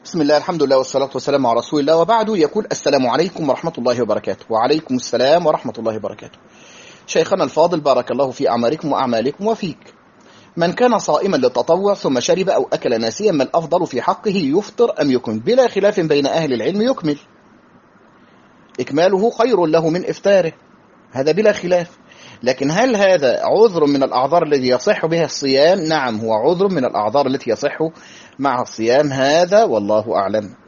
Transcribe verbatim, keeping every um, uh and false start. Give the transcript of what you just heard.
بسم الله، الحمد لله والصلاة والسلام على رسول الله، وبعد. يقول: السلام عليكم ورحمة الله وبركاته. وعليكم السلام ورحمة الله وبركاته. شيخنا الفاضل، بارك الله في أعمالكم وأعمالكم وفيك. من كان صائما للتطوع ثم شرب أو أكل ناسيا، ما الأفضل في حقه؟ يفطر أم يكمل؟ بلا خلاف بين أهل العلم يكمل، إكماله خير له من إفطاره، هذا بلا خلاف. لكن هل هذا عذر من الأعذار الذي يصح بها الصيام؟ نعم، هو عذر من الأعذار التي يصح مع الصيام، هذا والله أعلم.